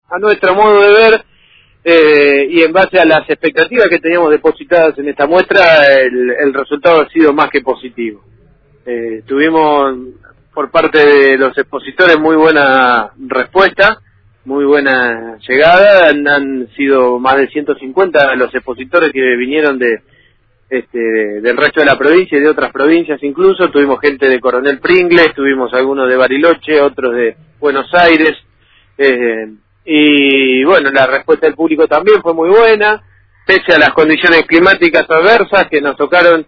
a nuestro modo de ver, y en base a las expectativas que teníamos depositadas en esta muestra, el resultado ha sido más que positivo. Tuvimos por parte de los expositores muy buena respuesta, muy buena llegada. Han sido más de 150 los expositores que vinieron del resto de la provincia y de otras provincias incluso. Tuvimos gente de Coronel Pringles, tuvimos algunos de Bariloche, otros de Buenos Aires, y bueno, la respuesta del público también fue muy buena, pese a las condiciones climáticas adversas que nos tocaron,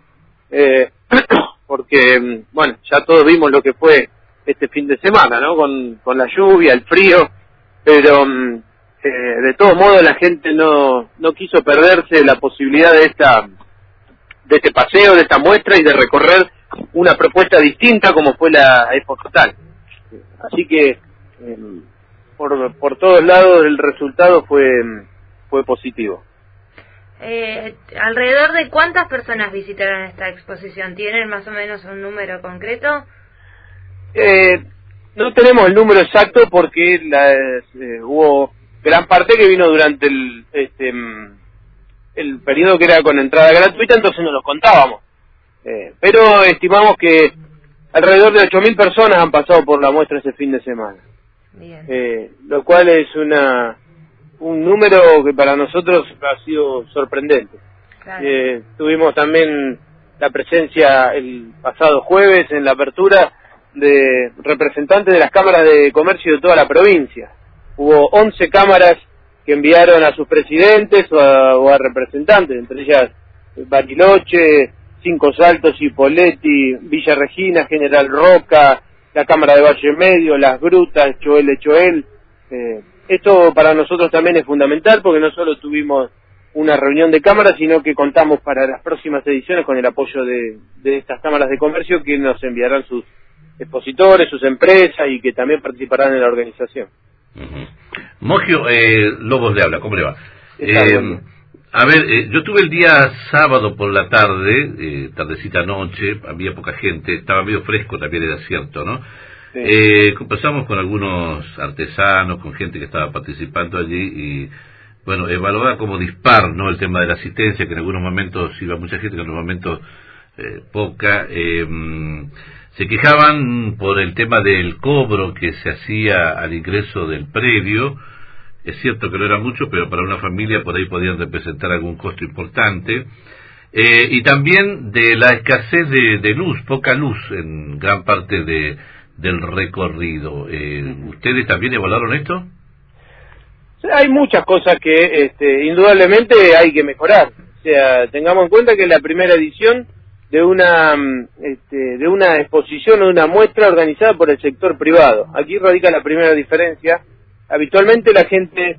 porque, bueno, ya todos vimos lo que fue este fin de semana, ¿no? Con la lluvia, el frío, pero de todos modos la gente no quiso perderse la posibilidad de este paseo, de esta muestra y de recorrer una propuesta distinta como fue la Expo Total. Así que por todos lados el resultado fue positivo. ¿Alrededor de cuántas personas visitaron esta exposición? ¿Tienen más o menos un número concreto? No tenemos el número exacto porque hubo gran parte que vino durante el periodo que era con entrada gratuita, entonces no los contábamos. Pero estimamos que alrededor de 8.000 personas han pasado por la muestra ese fin de semana. Bien. Lo cual es un número que para nosotros ha sido sorprendente. Claro. Tuvimos también la presencia el pasado jueves en la apertura de representantes de las cámaras de comercio de toda la provincia. Hubo 11 cámaras que enviaron a sus presidentes o a representantes, entre ellas Bariloche, Cinco Saltos, Ipoleti, Villa Regina, General Roca, la Cámara de Valle Medio, Las Grutas, Choel de Choel. Esto para nosotros también es fundamental porque no solo tuvimos una reunión de cámaras, sino que contamos para las próximas ediciones con el apoyo de estas cámaras de comercio que nos enviarán sus expositores, sus empresas y que también participarán en la organización. Mogio, Lobos le habla, ¿cómo le va? A ver, yo tuve el día sábado por la tarde, tardecita noche, había poca gente, estaba medio fresco también, era cierto, ¿no? Sí. Conversamos con algunos artesanos, con gente que estaba participando allí y, bueno, evaluaba como dispar, ¿no? El tema de la asistencia, que en algunos momentos iba mucha gente, que en otros momentos poca. Se quejaban por el tema del cobro que se hacía al ingreso del predio. Es cierto que no era mucho, pero para una familia por ahí podían representar algún costo importante. Y también de la escasez de luz, poca luz en gran parte del recorrido. ¿Ustedes también evaluaron esto? Hay muchas cosas que indudablemente hay que mejorar. O sea, tengamos en cuenta que la primera edición de una exposición o de una muestra organizada por el sector privado. Aquí radica la primera diferencia. Habitualmente la gente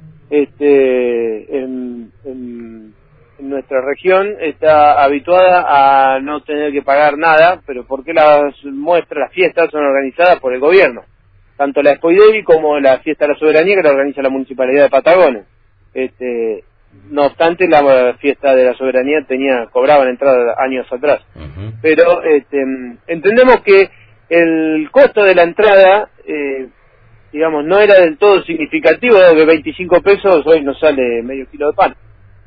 en nuestra región está habituada a no tener que pagar nada, pero porque las muestras, las fiestas son organizadas por el gobierno, tanto la Expo Idevi como la Fiesta de la Soberanía que la organiza la Municipalidad de Patagones. No obstante, la Fiesta de la Soberanía cobraban entrada años atrás. Uh-huh. Pero entendemos que el costo de la entrada digamos, no era del todo significativo, dado que 25 pesos hoy nos sale medio kilo de pan,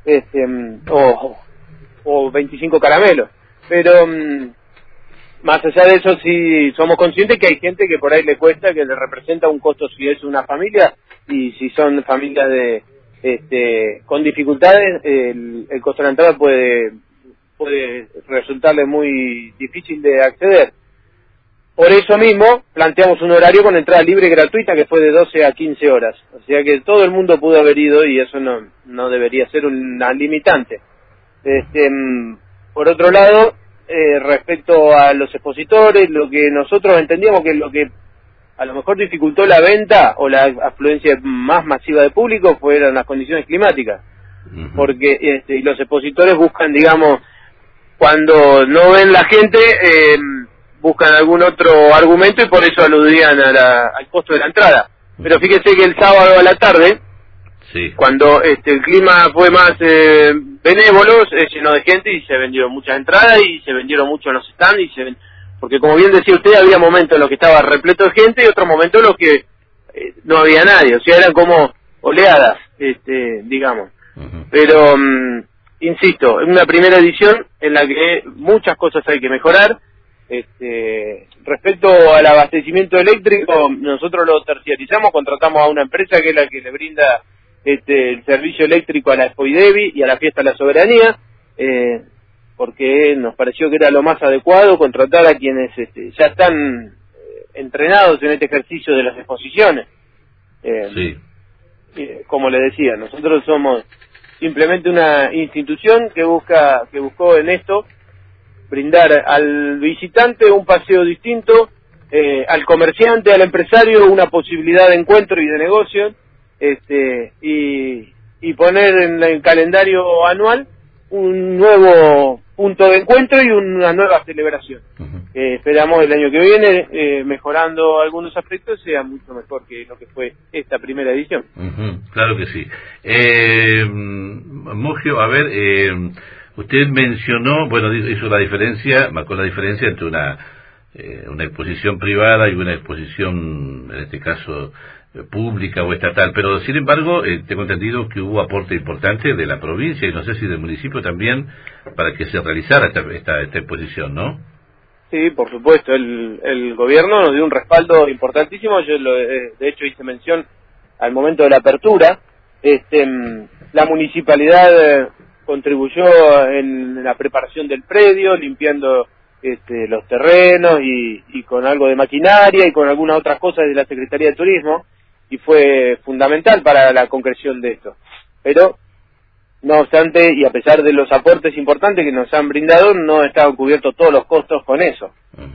o 25 caramelos, pero más allá de eso sí somos conscientes que hay gente que por ahí le cuesta, que le representa un costo si es una familia, y si son familias con dificultades, el costo de la entrada puede resultarle muy difícil de acceder. Por eso mismo planteamos un horario con entrada libre y gratuita que fue de 12 a 15 horas. O sea que todo el mundo pudo haber ido y eso no debería ser una limitante. Por otro lado, respecto a los expositores, lo que nosotros entendíamos que lo que a lo mejor dificultó la venta o la afluencia más masiva de público fueron las condiciones climáticas. Uh-huh. Porque y los expositores buscan, digamos, cuando no ven la gente, buscan algún otro argumento y por eso aludían al costo de la entrada. Pero fíjese que el sábado a la tarde, sí, cuando el clima fue más benévolo, se llenó de gente y se vendieron muchas entradas y se vendieron mucho en los stands porque como bien decía usted, había momentos en los que estaba repleto de gente y otros momentos en los que no había nadie. O sea, eran como oleadas, digamos. Pero, insisto, es una primera edición en la que muchas cosas hay que mejorar. Respecto al abastecimiento eléctrico, nosotros lo terciarizamos, contratamos a una empresa que es la que le brinda el servicio eléctrico a la Expo Idevi y a la Fiesta de la Soberanía, porque nos pareció que era lo más adecuado contratar a quienes ya están entrenados en este ejercicio de las exposiciones. Sí. Como le decía, nosotros somos simplemente una institución que buscó en esto brindar al visitante un paseo distinto, al comerciante, al empresario una posibilidad de encuentro y de negocio, y poner en el calendario anual un nuevo punto de encuentro y una nueva celebración. Esperamos el año que viene, mejorando algunos aspectos, sea mucho mejor que lo que fue esta primera edición. Claro que sí. Mogio, a ver, usted mencionó, bueno, hizo la diferencia, marcó la diferencia entre una exposición privada y una exposición, en este caso, pública o estatal, pero sin embargo tengo entendido que hubo aporte importante de la provincia y no sé si del municipio también para que se realizara esta exposición, ¿no? Sí, por supuesto, el gobierno nos dio un respaldo importantísimo. Yo de hecho hice mención al momento de la apertura. La municipalidad contribuyó en la preparación del predio, limpiando los terrenos y con algo de maquinaria y con algunas otras cosas de la Secretaría de Turismo, y fue fundamental para la concreción de esto. Pero, no obstante, y a pesar de los aportes importantes que nos han brindado, no estaban cubiertos todos los costos con eso.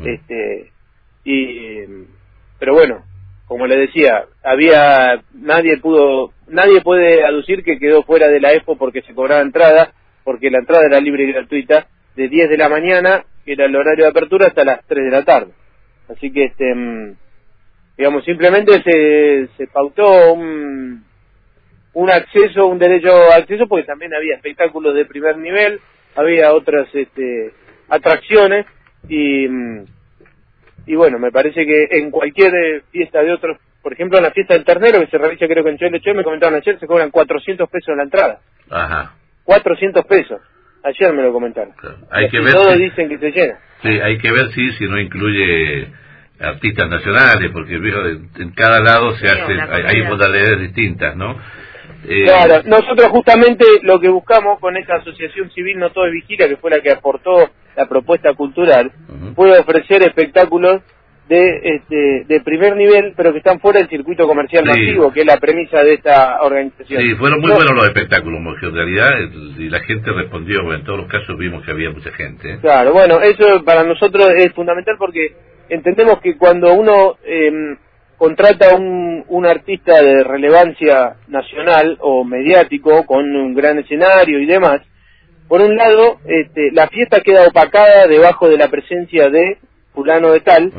Pero bueno, como le decía, nadie puede aducir que quedó fuera de la Expo porque se cobraba entrada, porque la entrada era libre y gratuita, de 10 de la mañana, que era el horario de apertura, hasta las 3 de la tarde. Así que, digamos, simplemente se pautó un acceso, un derecho a acceso, porque también había espectáculos de primer nivel, había otras atracciones, y bueno, me parece que en cualquier fiesta de otros, por ejemplo en la fiesta del ternero que se realiza creo que en Choleche, me comentaron ayer, se cobran 400 pesos la entrada. 400 pesos. Ayer me lo comentaron. Claro. Hay que ver todos dicen que se llena. Sí, hay que ver si no incluye artistas nacionales, porque en cada lado hay modalidades distintas, ¿no? Claro, nosotros justamente lo que buscamos con esta asociación civil No Todo es Vigilia, que fue la que aportó la propuesta cultural, fue ofrecer espectáculos de primer nivel, pero que están fuera del circuito comercial masivo, que es la premisa de esta organización. Sí, fueron muy buenos los espectáculos, en realidad, y la gente respondió, bueno, en todos los casos vimos que había mucha gente. Claro, bueno, eso para nosotros es fundamental porque entendemos que cuando uno contrata un artista de relevancia nacional o mediático, con un gran escenario y demás, por un lado, la fiesta queda opacada debajo de la presencia de fulano de tal,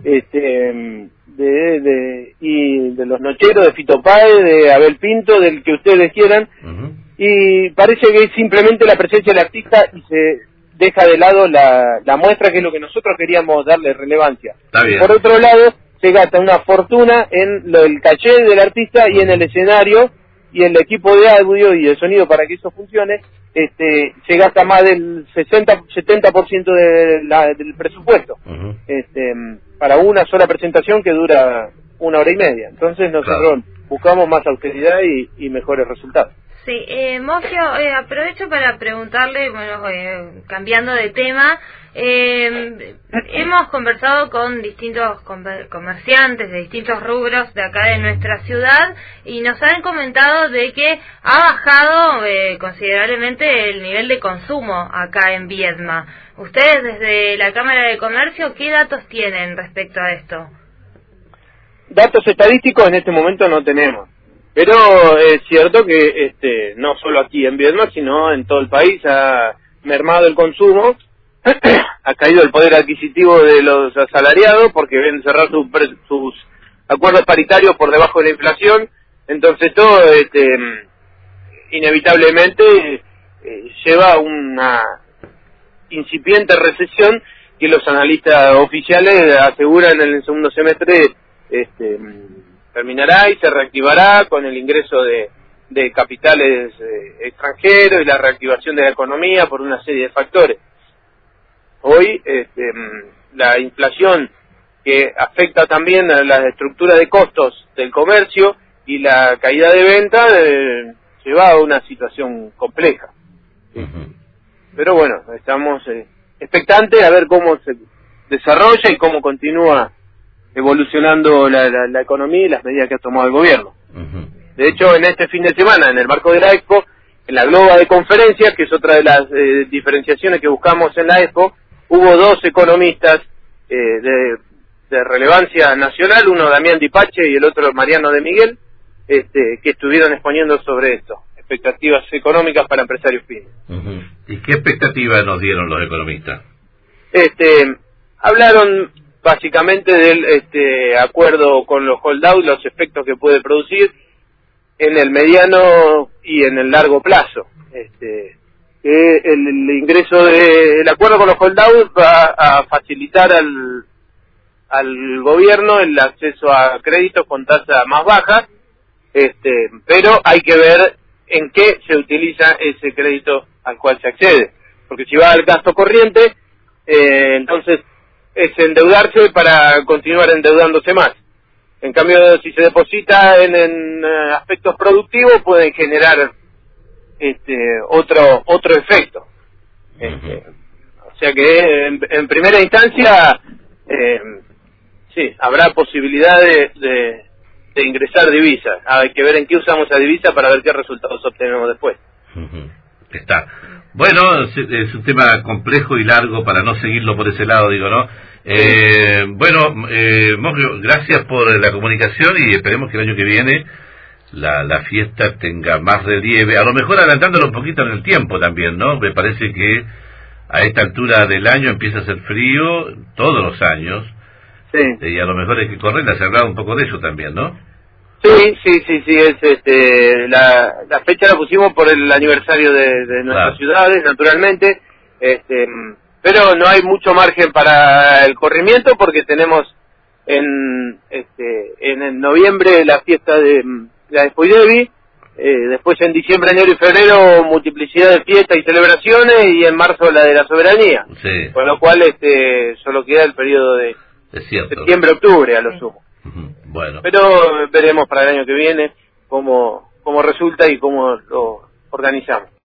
y de los nocheros, de Fito Páez, de Abel Pinto, del que ustedes quieran, y parece que es simplemente la presencia del artista y se deja de lado la muestra, que es lo que nosotros queríamos darle relevancia. Por otro lado, se gasta una fortuna en el caché del artista y en el escenario y en el equipo de audio y de sonido para que eso funcione. Se gasta más del 60-70% del presupuesto para una sola presentación que dura 1 hora y media. Entonces nosotros buscamos más austeridad y mejores resultados. Sí, Mogio, aprovecho para preguntarle, bueno, cambiando de tema, hemos conversado con distintos comerciantes de distintos rubros de acá de nuestra ciudad y nos han comentado de que ha bajado considerablemente el nivel de consumo acá en Viedma. Ustedes desde la Cámara de Comercio, ¿qué datos tienen respecto a esto? Datos estadísticos en este momento no tenemos. Pero es cierto que no solo aquí en Viedma, sino en todo el país ha mermado el consumo, ha caído el poder adquisitivo de los asalariados porque ven cerrar sus acuerdos paritarios por debajo de la inflación, entonces todo inevitablemente lleva a una incipiente recesión que los analistas oficiales aseguran en el segundo semestre terminará y se reactivará con el ingreso de capitales extranjeros y la reactivación de la economía por una serie de factores. Hoy la inflación que afecta también a la estructura de costos del comercio y la caída de venta lleva a una situación compleja. Pero bueno, estamos expectantes a ver cómo se desarrolla y cómo continúa evolucionando la economía y las medidas que ha tomado el gobierno. De hecho, en este fin de semana, en el marco de la Expo, en la Globa de Conferencias, que es otra de las diferenciaciones que buscamos en la Expo, hubo dos economistas de relevancia nacional, uno Damián Dipache y el otro Mariano de Miguel, que estuvieron exponiendo sobre esto, expectativas económicas para empresarios pymes. ¿Y qué expectativas nos dieron los economistas? Hablaron básicamente del acuerdo con los holdout, los efectos que puede producir en el mediano y en el largo plazo. El ingreso del acuerdo con los holdout va a facilitar al gobierno el acceso a créditos con tasa más baja, pero hay que ver en qué se utiliza ese crédito al cual se accede, porque si va al gasto corriente, entonces es endeudarse para continuar endeudándose más. En cambio, si se deposita en aspectos productivos, pueden generar otro efecto. O sea que en primera instancia sí, habrá posibilidad de ingresar divisas. Hay que ver en qué usamos esa divisa para ver qué resultados obtenemos después. Está. Bueno, es un tema complejo y largo para no seguirlo por ese lado, digo, ¿no? Mogio, gracias por la comunicación y esperemos que el año que viene la fiesta tenga más relieve, a lo mejor adelantándolo un poquito en el tiempo también, ¿no? Me parece que a esta altura del año empieza a hacer frío todos los años, y a lo mejor hay que correr, se ha hablado un poco de eso también, ¿no? Sí, la fecha la pusimos por el aniversario de nuestras ciudades, naturalmente, pero no hay mucho margen para el corrimiento porque tenemos en noviembre la fiesta de la Expo Idevi, después en diciembre, enero y febrero multiplicidad de fiestas y celebraciones, y en marzo la de la soberanía, con lo cual solo queda el periodo de septiembre-octubre a lo sumo. Bueno. Pero veremos para el año que viene cómo resulta y cómo lo organizamos.